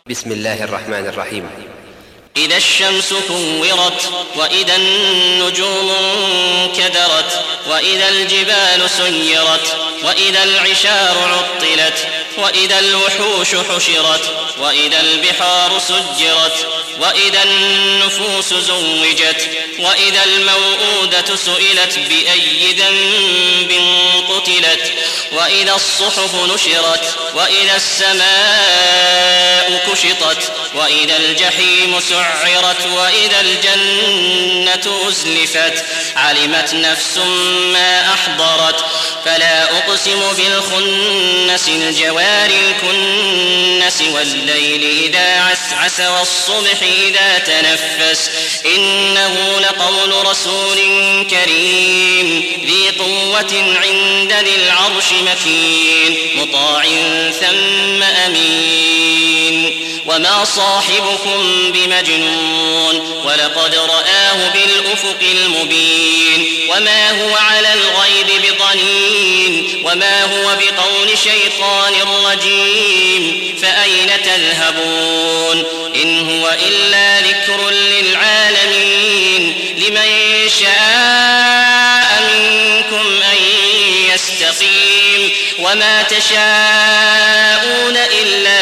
بسم الله الرحمن الرحيم. إذا الشمس كورت، وإذا النجوم انكدرت، وإذا الجبال سيرت، وإذا العشار عطلت، وإذا الوحوش حشرت، وإذا البحار سجرت، وإذا النفوس زوجت، وإذا الموءودة سئلت بأي ذنب قتلت، وإذا الصحف نشرت، وإذا السماء كشطت، وإذا الجحيم سعرت، وإذا الجنة أزلفت. علمت نفس ما أحضرت. فلا أقسم بالخنس الجوار الكنس، والليل إذا عسعس، والصبح إذا تنفس. إنه لقول رسول كريم ذي قوة عند ذي العرش مكين، مطاع ثم أمين. وما صاحبكم بمجنون، ولقد رآه بالأفق المبين. وما هو على الغيب بضنين، وما هو بقول شيطان رجيم. فأين تذهبون؟ إن هو إلا ذكر للعالمين. لمن شاء منكم أن يستقيم. وما تشاءون إلا